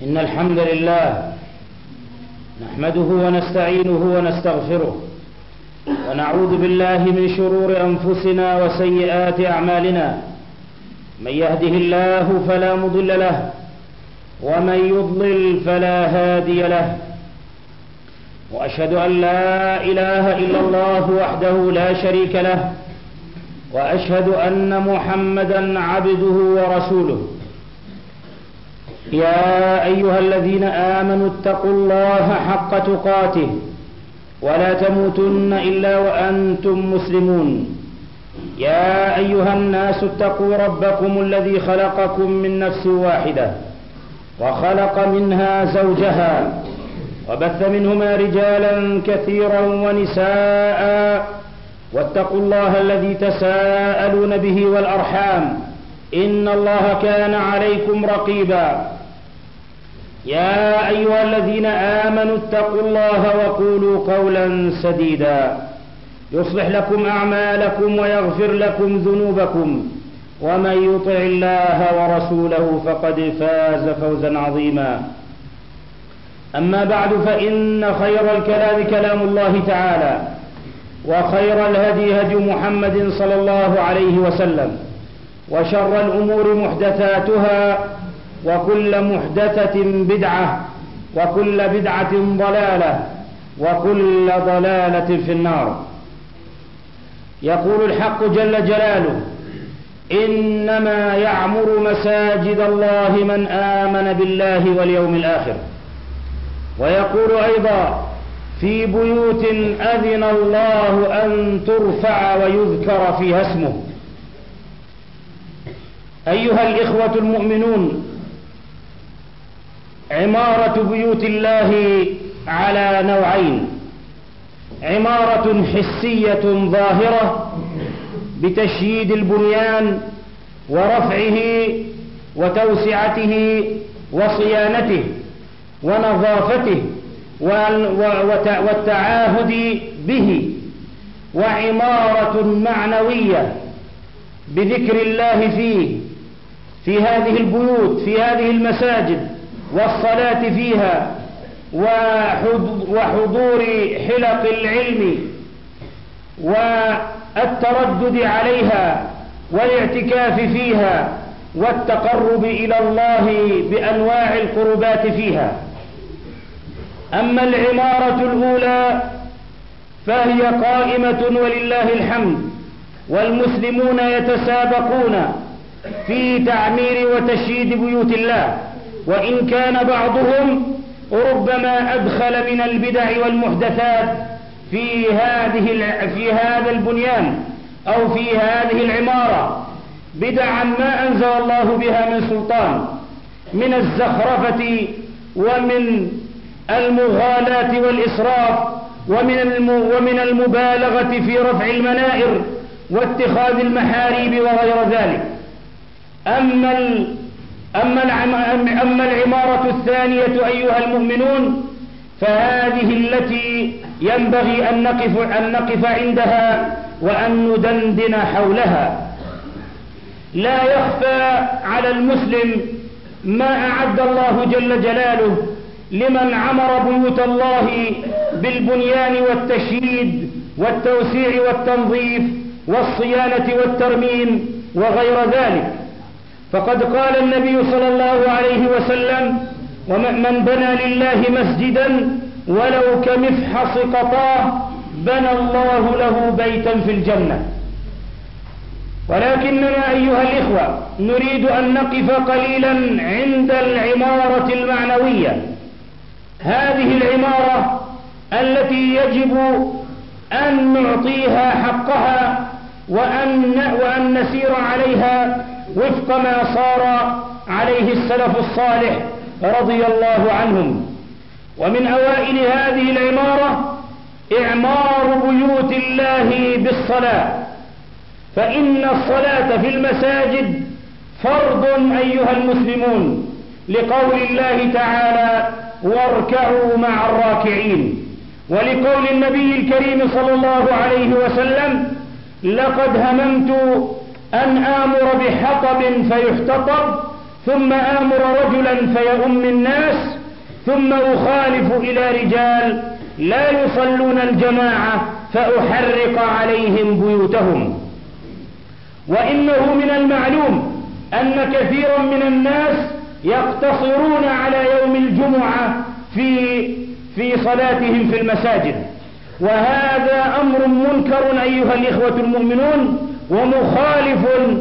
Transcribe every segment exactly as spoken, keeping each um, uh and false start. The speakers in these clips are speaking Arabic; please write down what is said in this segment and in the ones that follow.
إن الحمد لله نحمده ونستعينه ونستغفره ونعوذ بالله من شرور أنفسنا وسيئات أعمالنا. من يهده الله فلا مضل له ومن يضلل فلا هادي له، وأشهد أن لا إله إلا الله وحده لا شريك له، وأشهد أن محمدا عبده ورسوله. يا أيها الذين آمنوا اتقوا الله حق تقاته ولا تموتن إلا وأنتم مسلمون. يا أيها الناس اتقوا ربكم الذي خلقكم من نفس واحدة وخلق منها زوجها وبث منهما رجالا كثيرا ونساء، واتقوا الله الذي تساءلون به والأرحام إن الله كان عليكم رقيبا. يا أيها الذين آمنوا اتقوا الله وقولوا قولا سديدا يصلح لكم أعمالكم ويغفر لكم ذنوبكم، ومن يطع الله ورسوله فقد فاز فوزا عظيما. أما بعد، فإن خير الكلام كلام الله تعالى، وخير الهدي هدي محمد صلى الله عليه وسلم، وشر الأمور محدثاتها، وكل محدثة بدعة، وكل بدعة ضلالة، وكل ضلالة في النار. يقول الحق جل جلاله: إنما يعمر مساجد الله من آمن بالله واليوم الآخر. ويقول أيضا: في بيوت أذن الله أن ترفع ويذكر فيها اسمه. أيها الإخوة المؤمنون، عمارة بيوت الله على نوعين: عمارة حسية ظاهرة بتشييد البنيان ورفعه وتوسعته وصيانته ونظافته والتعاهد به، وعمارة معنوية بذكر الله فيه في هذه البيوت، في هذه المساجد، والصلاة فيها، وحضور حلق العلم والتردد عليها والاعتكاف فيها والتقرب إلى الله بأنواع القربات فيها. أما العمارة الأولى فهي قائمة ولله الحمد، والمسلمون يتسابقون في تعمير وتشييد بيوت الله، وإن كان بعضهم ربما أدخل من البدع والمحدثات في هذه في هذا البنيان أو في هذه العمارة بدعا ما أنزل الله بها من سلطان، من الزخرفة ومن المغالاة والإسراف ومن ومن المبالغة في رفع المنائر واتخاذ المحاريب وغير ذلك. أما أما أما العمارة الثانية أيها المؤمنون، فهذه التي ينبغي أن نقف أن نقف عندها وأن ندندن حولها. لا يخفى على المسلم ما أعد الله جل جلاله لمن عمر بيوت الله بالبنيان والتشييد والتوسيع والتنظيف والصيانة والترميم وغير ذلك. فقد قال النبي صلى الله عليه وسلم: ومن بنى لله مسجدا ولو كمفحص قطاه بنى الله له بيتا في الجنة. ولكننا أيها الإخوة نريد أن نقف قليلا عند العمارة المعنوية، هذه العمارة التي يجب أن نعطيها حقها وأن, وأن نسير عليها وفق ما صار عليه السلف الصالح رضي الله عنهم. ومن أوائل هذه العمارة إعمار بيوت الله بالصلاة، فإن الصلاة في المساجد فرض أيها المسلمون، لقول الله تعالى: واركعوا مع الراكعين، ولقول النبي الكريم صلى الله عليه وسلم: لقد هممت أن آمر بحطب فيحتطب ثم آمر رجلا فيؤم الناس ثم أخالف إلى رجال لا يصلون الجماعة فأحرق عليهم بيوتهم. وإنه من المعلوم أن كثيرا من الناس يقتصرون على يوم الجمعة في في صلاتهم في المساجد، وهذا أمر منكر أيها الإخوة المؤمنون ومخالف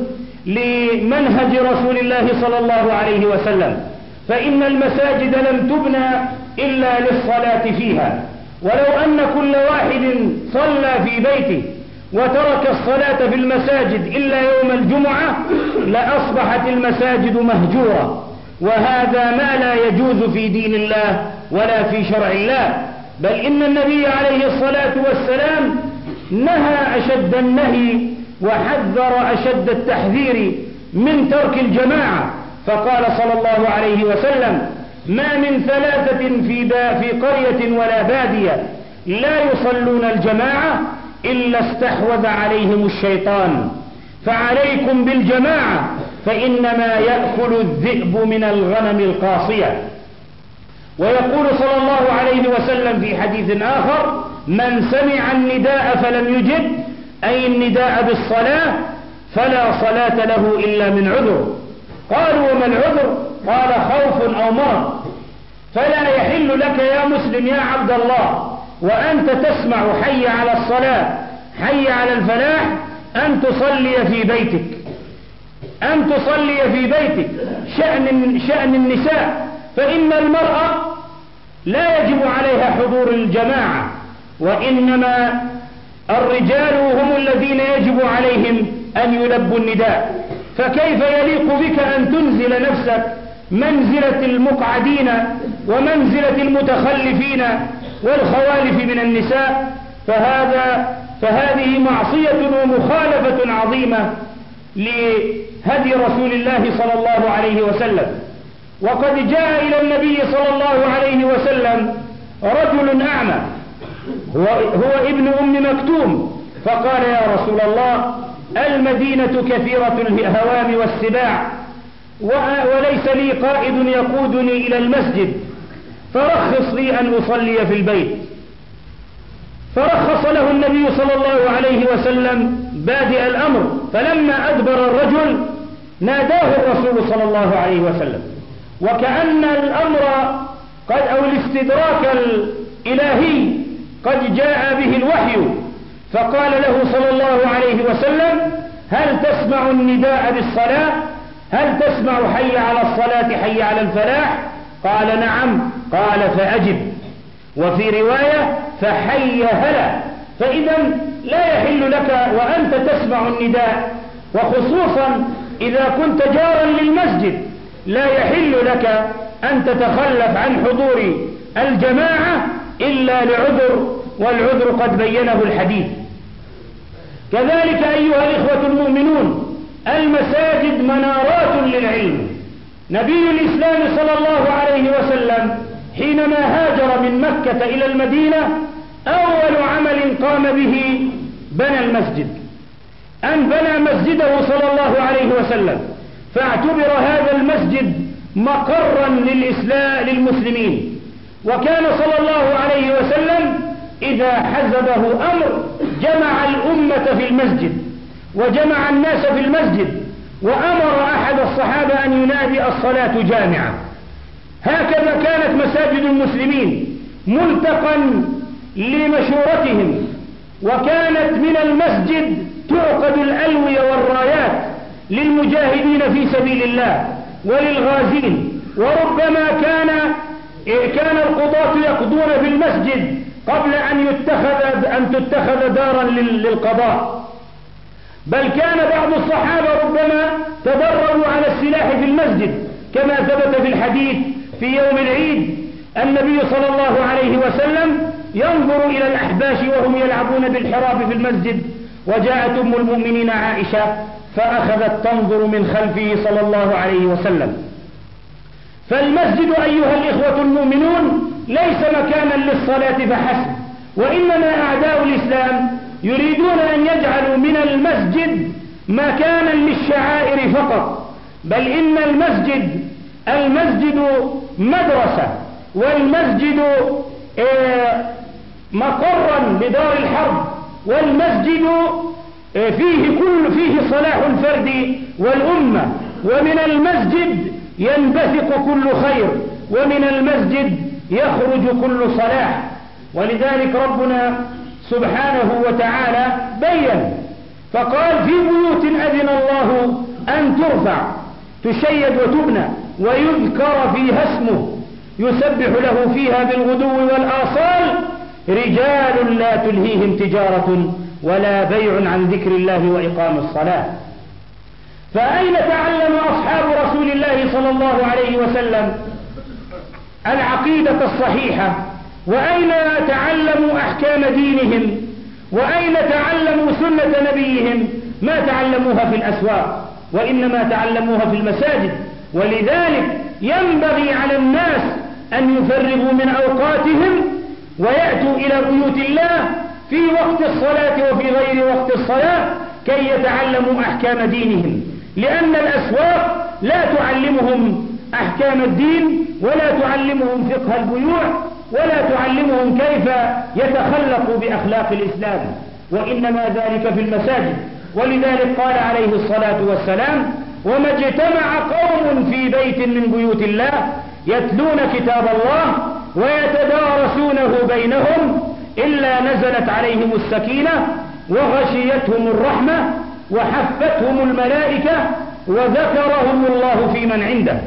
لمنهج رسول الله صلى الله عليه وسلم، فإن المساجد لم تبنى إلا للصلاة فيها، ولو أن كل واحد صلى في بيته وترك الصلاة في المساجد إلا يوم الجمعة لأصبحت المساجد مهجورة، وهذا ما لا يجوز في دين الله ولا في شرع الله، بل إن النبي عليه الصلاة والسلام نهى أشد النهي وحذر أشد التحذير من ترك الجماعة، فقال صلى الله عليه وسلم: ما من ثلاثة في, في قرية ولا بادية لا يصلون الجماعة إلا استحوذ عليهم الشيطان، فعليكم بالجماعة فإنما يأكل الذئب من الغنم القاصية. ويقول صلى الله عليه وسلم في حديث آخر: من سمع النداء فلم يجب، أي النداء بالصلاة، فلا صلاة له إلا من عذر. قالوا: وما العذر؟ قال: خوف أو مرض. فلا يحل لك يا مسلم يا عبد الله وأنت تسمع حي على الصلاة حي على الفلاح أن تصلي في بيتك، أن تصلي في بيتك. شأن, شأن النساء، فإن المرأة لا يجب عليها حضور الجماعة، وإنما الرجال هم الذين يجب عليهم أن يلبوا النداء. فكيف يليق بك أن تنزل نفسك منزلة المقعدين ومنزلة المتخلفين والخوالف من النساء؟ فهذا فهذه معصية ومخالفة عظيمة لهدي رسول الله صلى الله عليه وسلم. وقد جاء إلى النبي صلى الله عليه وسلم رجل أعمى هو, هو ابن أم مكتوم، فقال: يا رسول الله، المدينة كثيرة الهوام والسباع، وليس لي قائد يقودني إلى المسجد، فرخص لي أن أصلي في البيت. فرخص له النبي صلى الله عليه وسلم بادئ الأمر، فلما أدبر الرجل ناداه الرسول صلى الله عليه وسلم، وكأن الأمر قد أو الاستدراك الإلهي قد جاء به الوحي، فقال له صلى الله عليه وسلم: هل تسمع النداء بالصلاة؟ هل تسمع حي على الصلاة حي على الفلاح؟ قال: نعم. قال: فأجب. وفي رواية: فحي هلا. فإذا لا يحل لك وأنت تسمع النداء، وخصوصا إذا كنت جارا للمسجد، لا يحل لك أن تتخلف عن حضور الجماعة إلا لعذر، والعذر قد بينه الحديث. كذلك أيها الإخوة المؤمنون، المساجد منارات للعلم. نبي الإسلام صلى الله عليه وسلم حينما هاجر من مكة إلى المدينة أول عمل قام به بنى المسجد، أن بنى مسجده صلى الله عليه وسلم، فاعتبر هذا المسجد مقرا للإسلام للمسلمين. وكان صلى الله عليه وسلم إذا حزبه أمر جمع الأمة في المسجد وجمع الناس في المسجد، وأمر أحد الصحابة أن ينادي: الصلاة جامعة. هكذا كانت مساجد المسلمين ملتقا لمشورتهم، وكانت من المسجد تعقد الألوية والرايات للمجاهدين في سبيل الله وللغازين. وربما كان كان القضاة يقضون في المسجد قبل أن يتخذ أن تتخذ دارا للقضاء، بل كان بعض الصحابة ربما تدربوا على السلاح في المسجد، كما ثبت في الحديث في يوم العيد النبي صلى الله عليه وسلم ينظر إلى الأحباش وهم يلعبون بالحراب في المسجد، وجاءت أم المؤمنين عائشة فأخذت تنظر من خلفه صلى الله عليه وسلم. فالمسجد أيها الإخوة المؤمنون ليس مكانا للصلاة فحسب، وإنما أعداء الإسلام يريدون أن يجعلوا من المسجد مكانا للشعائر فقط، بل إن المسجد المسجد مدرسة، والمسجد مقرا لدار الحرب، والمسجد فيه كل فيه صلاح الفرد والأمة، ومن المسجد ينبثق كل خير، ومن المسجد يخرج كل صلاح. ولذلك ربنا سبحانه وتعالى بين فقال في بيوت أذن الله أن ترفع تشيد وتبنى ويذكر فيها اسمه يسبح له فيها بالغدو والآصال رجال لا تلهيهم تجارة ولا بيع عن ذكر الله وإقام الصلاة. فأين تعلم أصحاب رسول الله صلى الله عليه وسلم العقيدة الصحيحة؟ وأين تعلموا أحكام دينهم؟ وأين تعلموا سنة نبيهم؟ ما تعلموها في الأسواق، وإنما تعلموها في المساجد. ولذلك ينبغي على الناس أن يفرغوا من أوقاتهم ويأتوا إلى بيوت الله في وقت الصلاة وفي غير وقت الصلاة كي يتعلموا أحكام دينهم، لأن الأسواق لا تعلمهم أحكام الدين، ولا تعلمهم فقه البيوع، ولا تعلمهم كيف يتخلقوا بأخلاق الإسلام، وإنما ذلك في المساجد. ولذلك قال عليه الصلاة والسلام: وما اجتمع قوم في بيت من بيوت الله يتلون كتاب الله ويتدارسونه بينهم إلا نزلت عليهم السكينة وغشيتهم الرحمة وحفتهم الملائكة وذكرهم الله في من عنده.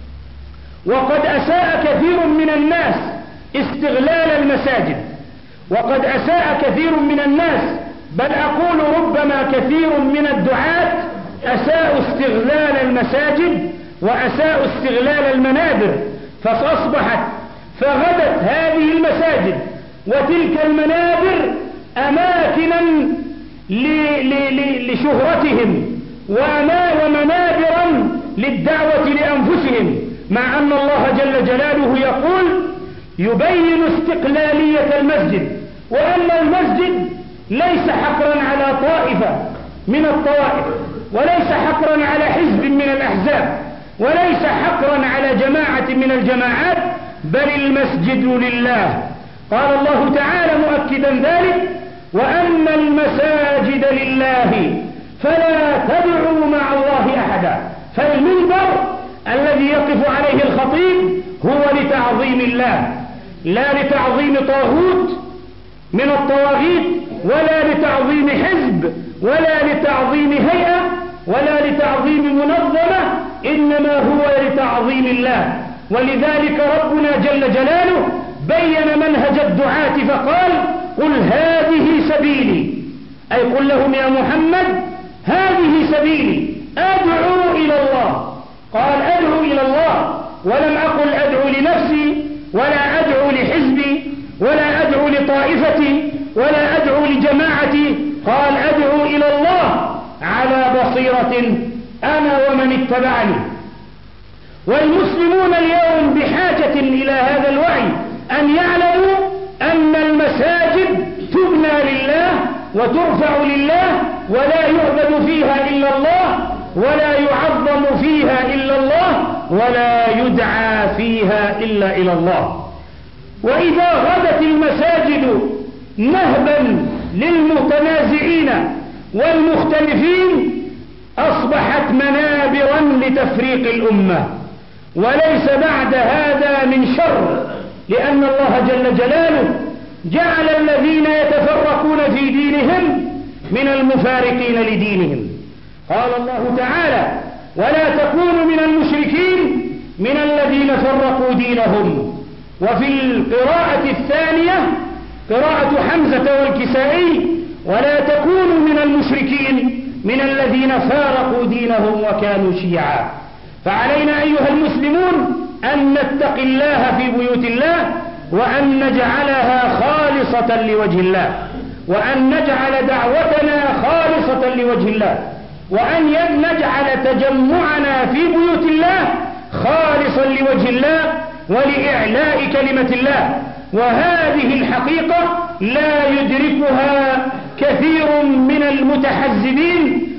وقد أساء كثير من الناس استغلال المساجد، وقد أساء كثير من الناس، بل أقول ربما كثير من الدعاة أساءوا استغلال المساجد وأساءوا استغلال المنابر، فأصبحت فغدت هذه المساجد وتلك المنابر أماكنا لشهرتهم ومنابرا للدعوة لأنفسهم، مع أن الله جل جلاله يقول يبين استقلالية المسجد، وأن المسجد ليس حقرا على طائفة من الطوائف، وليس حقرا على حزب من الأحزاب، وليس حقرا على جماعة من الجماعات، بل المسجد لله. قال الله تعالى مؤكدا ذلك: وأن المساجد لله فلا تدعوا مع الله أحدا. فالمنبر الذي يقف عليه الخطيب هو لتعظيم الله، لا لتعظيم طاغوت من الطواغيت، ولا لتعظيم حزب، ولا لتعظيم هيئة، ولا لتعظيم منظمة، إنما هو لتعظيم الله. ولذلك ربنا جل جلاله بين منهج الدعاة فقال: قل هذه سبيلي، أي قل لهم يا محمد هذه سبيلي أدعو إلى الله. قال أدعو إلى الله، ولم أقل أدعو لنفسي، ولا أدعو لحزبي، ولا أدعو لطائفتي، ولا أدعو لجماعتي. قال أدعو إلى الله على بصيرة أنا ومن اتبعني. والمسلمون اليوم بحاجة إلى هذا الوعي، أن يعلموا أن المساجد تبنى لله وترفع لله، ولا يعبد فيها إلا الله، ولا يعظم فيها إلا الله، ولا يدعى فيها إلا إلى الله. وإذا غدت المساجد نهبا للمتنازعين والمختلفين أصبحت منابرا لتفريق الأمة، وليس بعد هذا من شر، لأن الله جل جلاله جعل الذين يتفرقون في دينهم من المفارقين لدينهم. قال الله تعالى: ولا تكونوا من المشركين من الذين فرقوا دينهم. وفي القراءة الثانية قراءة حمزة والكسائي: ولا تكونوا من المشركين من الذين فارقوا دينهم وكانوا شيعا. فعلينا أيها المسلمون أن نتقي الله في بيوت الله، وأن نجعلها خالصة لوجه الله، وأن نجعل دعوتنا خالصة لوجه الله، وأن نجعل تجمعنا في بيوت الله خالصا لوجه الله ولإعلاء كلمة الله. وهذه الحقيقة لا يدركها كثير من المتحزبين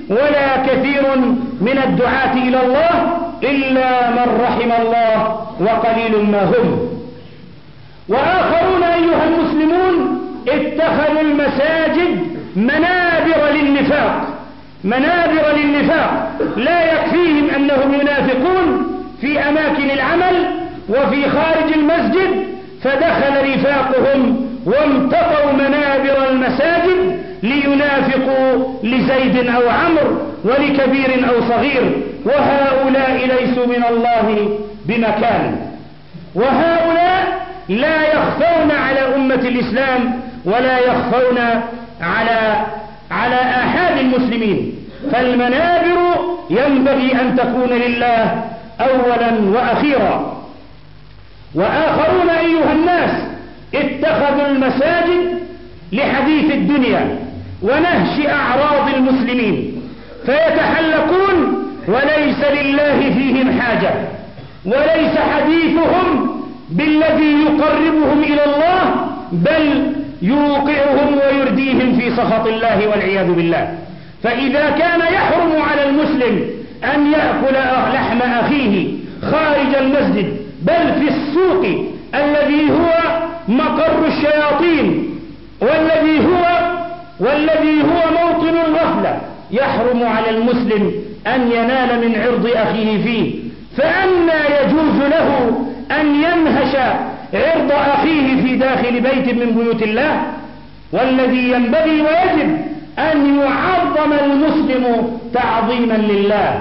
ولا كثير من الدعاة إلى الله إلا من رحم الله وقليل ما هم. وآخرون أيها المسلمون اتخذوا المساجد منابر للنفاق، منابر للنفاق، لا يكفيهم أنهم ينافقون في أماكن العمل وفي خارج المسجد، فدخل رفاقهم وامتطوا منابر المساجد لينافقوا لزيد أو عمرو ولكبير أو صغير، وهؤلاء ليسوا من الله بمكان. وهؤلاء لا يخفون على أمة الإسلام ولا يخفون على على آحاد المسلمين، فالمنابر ينبغي أن تكون لله أولا وأخيرا. وآخرون أيها الناس اتخذوا المساجد لحديث الدنيا ونهش أعراض المسلمين، فيتحلقون وليس لله فيهم حاجة، وليس حديثهم بالذي يقربهم إلى الله، بل يوقعهم ويرديهم في سخط الله والعياذ بالله. فإذا كان يحرم على المسلم أن يأكل لحم أخيه خارج المسجد بل في السوق الذي هو مقر الشياطين والذي هو والذي هو موطن الغفلة، يحرم على المسلم أن ينال من عرض أخيه فيه، فأنى يجوز له أن ينهش عرض أخيه في داخل بيت من بيوت الله؟ والذي ينبغي ويجب أن يعظم المسلم تعظيما لله.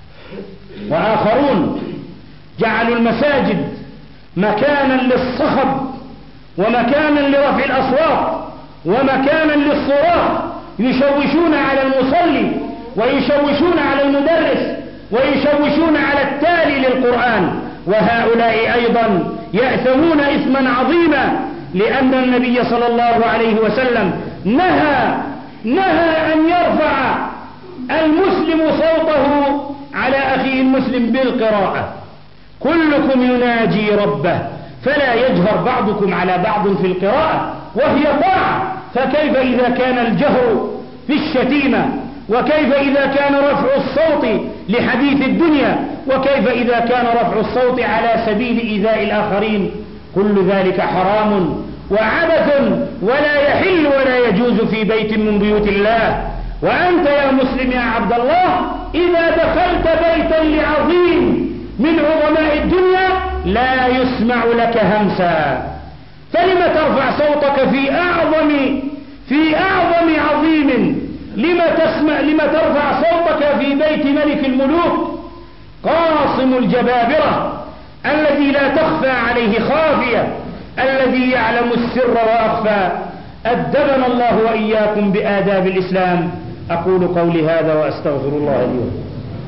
وآخرون جعلوا المساجد مكانا للصخب ومكانا لرفع الأصوات ومكانا للصراخ، يشوشون على المصلي ويشوشون على المدرس ويشوشون على التالي للقرآن. وهؤلاء أيضا يأثمون إثما عظيما، لأن النبي صلى الله عليه وسلم نهى نهى أن يرفع المسلم صوته على أخيه المسلم بالقراءة. كلكم يناجي ربه فلا يجهر بعضكم على بعض في القراءة، وهي طاعة، فكيف إذا كان الجهر في الشتيمة؟ وكيف إذا كان رفع الصوت لحديث الدنيا؟ وكيف إذا كان رفع الصوت على سبيل إيذاء الآخرين؟ كل ذلك حرام وعبث ولا يحل ولا يجوز في بيت من بيوت الله. وأنت يا مسلم يا عبد الله إذا دخلت بيتا لعظيم من عظماء الدنيا لا يسمع لك همسا، فلم ترفع صوتك في أعظم في أعظم عظيم؟ لما تسمع لما ترفع صوتك في بيت ملك الملوك قاصم الجبابرة الذي لا تخفى عليه خافية، الذي يعلم السر وأخفى؟ أدبنا الله وإياكم بآداب الإسلام. أقول قولي هذا وأستغفر الله لي ولكم.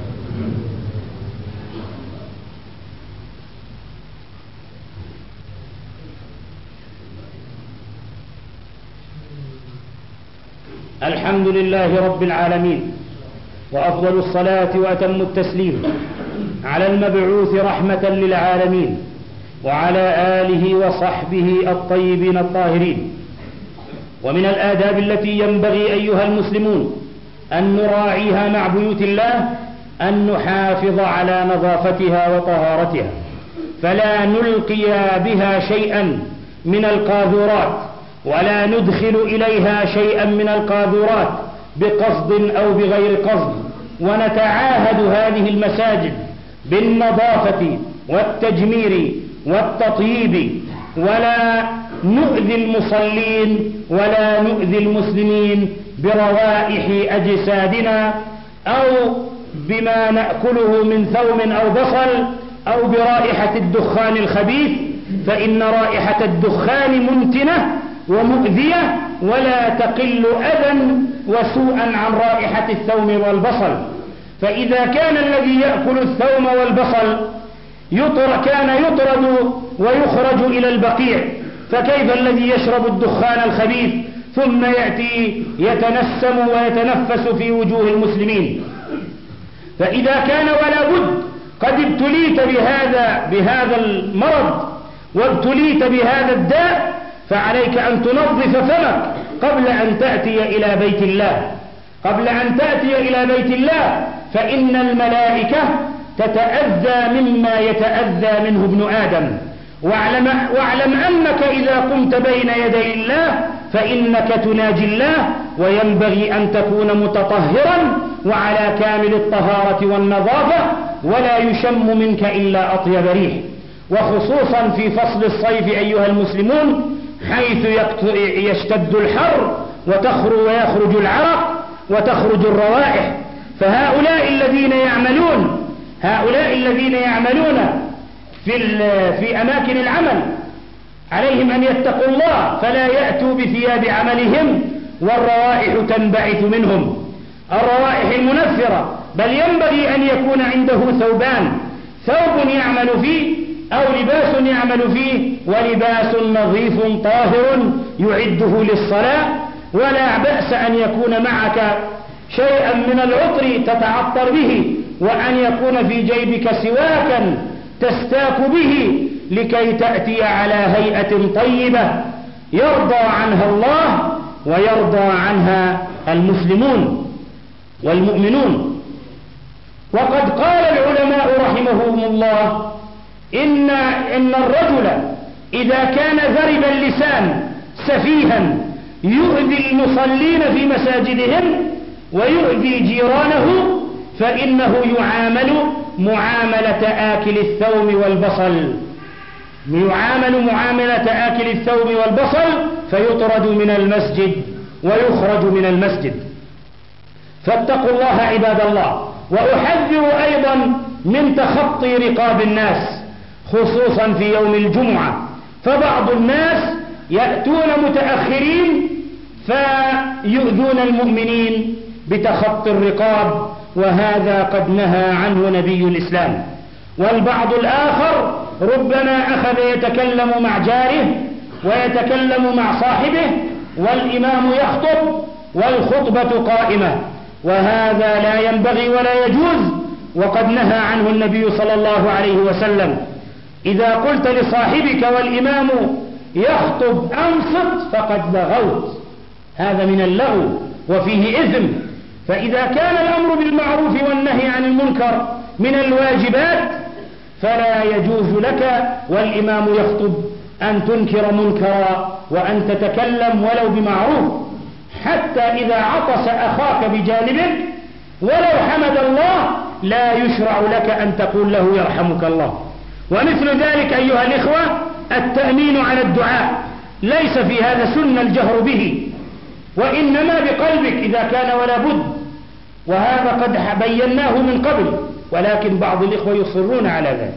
الحمد لله رب العالمين، وأفضل الصلاة وأتم التسليم على المبعوث رحمة للعالمين وعلى آله وصحبه الطيبين الطاهرين. ومن الآداب التي ينبغي أيها المسلمون أن نراعيها مع بيوت الله أن نحافظ على نظافتها وطهارتها، فلا نلقي بها شيئا من القاذورات ولا ندخل إليها شيئا من القاذورات بقصد أو بغير قصد، ونتعاهد هذه المساجد بالنظافة والتجمير والتطييب، ولا نؤذي المصلين ولا نؤذي المسلمين بروائح أجسادنا أو بما نأكله من ثوم أو بصل أو برائحة الدخان الخبيث، فإن رائحة الدخان منتنة ومؤذية ولا تقل أذى وسوءا عن رائحة الثوم والبصل. فإذا كان الذي يأكل الثوم والبصل يطرد كان يطرد ويخرج إلى البقيع، فكيف الذي يشرب الدخان الخبيث ثم يأتي يتنسم ويتنفس في وجوه المسلمين؟ فإذا كان ولا بد قد ابتليت بهذا بهذا المرض وابتليت بهذا الداء، فعليك أن تنظف فمك قبل أن تأتي إلى بيت الله. قبل أن تأتي إلى بيت الله، فإن الملائكة تتأذى مما يتأذى منه ابن آدم. واعلم, واعلم أنك إذا قمت بين يدي الله فإنك تناجي الله، وينبغي أن تكون متطهرا وعلى كامل الطهارة والنظافة، ولا يشم منك إلا أطيب ريح. وخصوصا في فصل الصيف أيها المسلمون، حيث يشتد الحر وتخرج ويخرج العرق وتخرج الروائح. فهؤلاء الذين يعملون هؤلاء الذين يعملون في في أماكن العمل عليهم أن يتقوا الله، فلا يأتوا بثياب عملهم والروائح تنبعث منهم، الروائح المنفرة. بل ينبغي أن يكون عنده ثوبان، ثوب يعمل فيه أو لباس يعمل فيه، ولباس نظيف طاهر يعده للصلاة. ولا بأس أن يكون معك شيئا من العطر تتعطر به، وأن يكون في جيبك سواكا تستاك به، لكي تأتي على هيئة طيبة يرضى عنها الله ويرضى عنها المسلمون والمؤمنون. وقد قال العلماء رحمهم الله إن, إن الرجل إذا كان ذرب اللسان سفيها يؤذي المصلين في مساجدهم ويؤذي جيرانه، فإنه يعامل معاملة آكل الثوم والبصل يعامل معاملة آكل الثوم والبصل فيطرد من المسجد ويخرج من المسجد. فاتقوا الله عباد الله. وأحذر أيضا من تخطي رقاب الناس، خصوصا في يوم الجمعة، فبعض الناس يأتون متأخرين فيؤذون المؤمنين بتخطي الرقاب، وهذا قد نهى عنه نبي الإسلام. والبعض الآخر ربما أخذ يتكلم مع جاره ويتكلم مع صاحبه والإمام يخطب والخطبة قائمة، وهذا لا ينبغي ولا يجوز، وقد نهى عنه النبي صلى الله عليه وسلم. إذا قلت لصاحبك والإمام يخطب أنصت فقد لغوت، هذا من اللغو وفيه إثم. فإذا كان الأمر بالمعروف والنهي عن المنكر من الواجبات، فلا يجوز لك والإمام يخطب أن تنكر منكرا وأن تتكلم ولو بمعروف، حتى إذا عطس أخاك بجانبك ولو حمد الله لا يشرع لك أن تقول له يرحمك الله. ومثل ذلك أيها الإخوة التأمين على الدعاء، ليس في هذا سنة الجهر به، وإنما بقلبك إذا كان ولا بد، وهذا قد بيناه من قبل، ولكن بعض الإخوة يصرون على ذلك.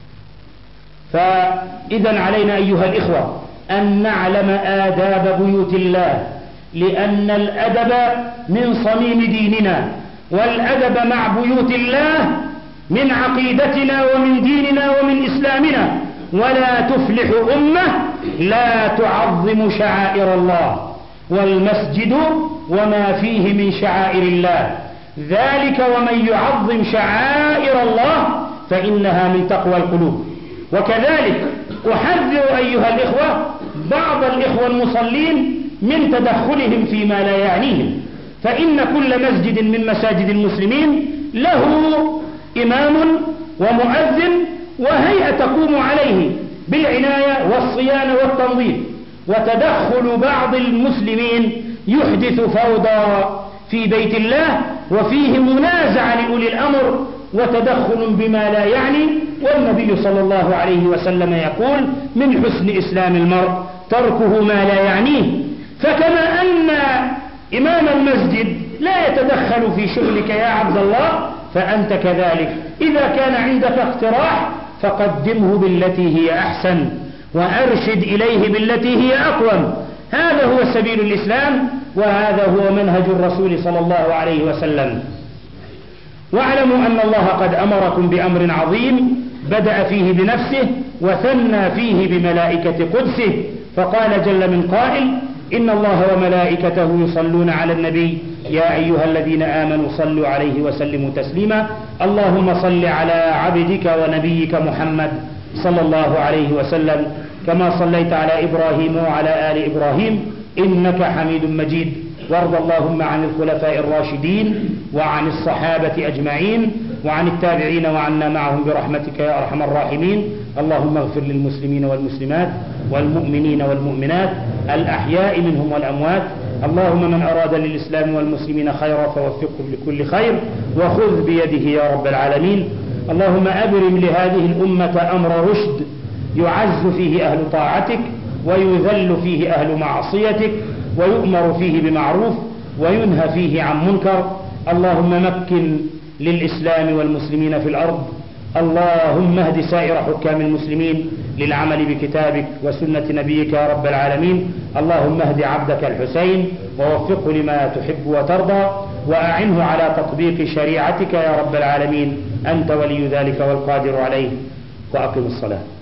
فإذا علينا أيها الإخوة أن نعلم آداب بيوت الله، لأن الأدب من صميم ديننا، والأدب مع بيوت الله من عقيدتنا ومن ديننا ومن إسلامنا. ولا تفلح أمة لا تعظم شعائر الله، والمسجد وما فيه من شعائر الله، ذلك ومن يعظم شعائر الله فإنها من تقوى القلوب. وكذلك أحذر أيها الإخوة بعض الإخوة المصلين من تدخلهم فيما لا يعنيهم، فإن كل مسجد من مساجد المسلمين له إمام ومؤذن وهيئة تقوم عليه بالعناية والصيانة والتنظيف، وتدخل بعض المسلمين يحدث فوضى في بيت الله وفيه منازعة لأولي الأمر وتدخل بما لا يعني. والنبي صلى الله عليه وسلم يقول من حسن إسلام المرء تركه ما لا يعنيه. فكما أن إمام المسجد لا يتدخل في شغلك يا عبد الله، فأنت كذلك إذا كان عندك اقتراح فقدمه بالتي هي أحسن، وأرشد إليه بالتي هي أقوم. هذا هو سبيل الإسلام، وهذا هو منهج الرسول صلى الله عليه وسلم. واعلموا أن الله قد أمركم بأمر عظيم بدأ فيه بنفسه وثنى فيه بملائكة قدسه، فقال جل من قائل إن الله وملائكته يصلون على النبي يا أيها الذين آمنوا صلوا عليه وسلموا تسليما. اللهم صل على عبدك ونبيك محمد صلى الله عليه وسلم كما صليت على إبراهيم وعلى آل إبراهيم إنك حميد مجيد. وارض اللهم عن الخلفاء الراشدين وعن الصحابة أجمعين وعن التابعين وعنا معهم برحمتك يا أرحم الراحمين. اللهم اغفر للمسلمين والمسلمات والمؤمنين والمؤمنات الأحياء منهم والأموات. اللهم من أراد للإسلام والمسلمين خيرا فوفقه لكل خير وخذ بيده يا رب العالمين. اللهم أبرم لهذه الأمة أمر رشد يعز فيه أهل طاعتك ويذل فيه أهل معصيتك ويؤمر فيه بمعروف وينهى فيه عن منكر. اللهم مكن للإسلام والمسلمين في الأرض. اللهم اهد سائر حكام المسلمين للعمل بكتابك وسنة نبيك يا رب العالمين. اللهم اهد عبدك الحسين ووفقه لما تحب وترضى وأعنه على تطبيق شريعتك يا رب العالمين. أنت ولي ذلك والقادر عليه. وأقم الصلاة.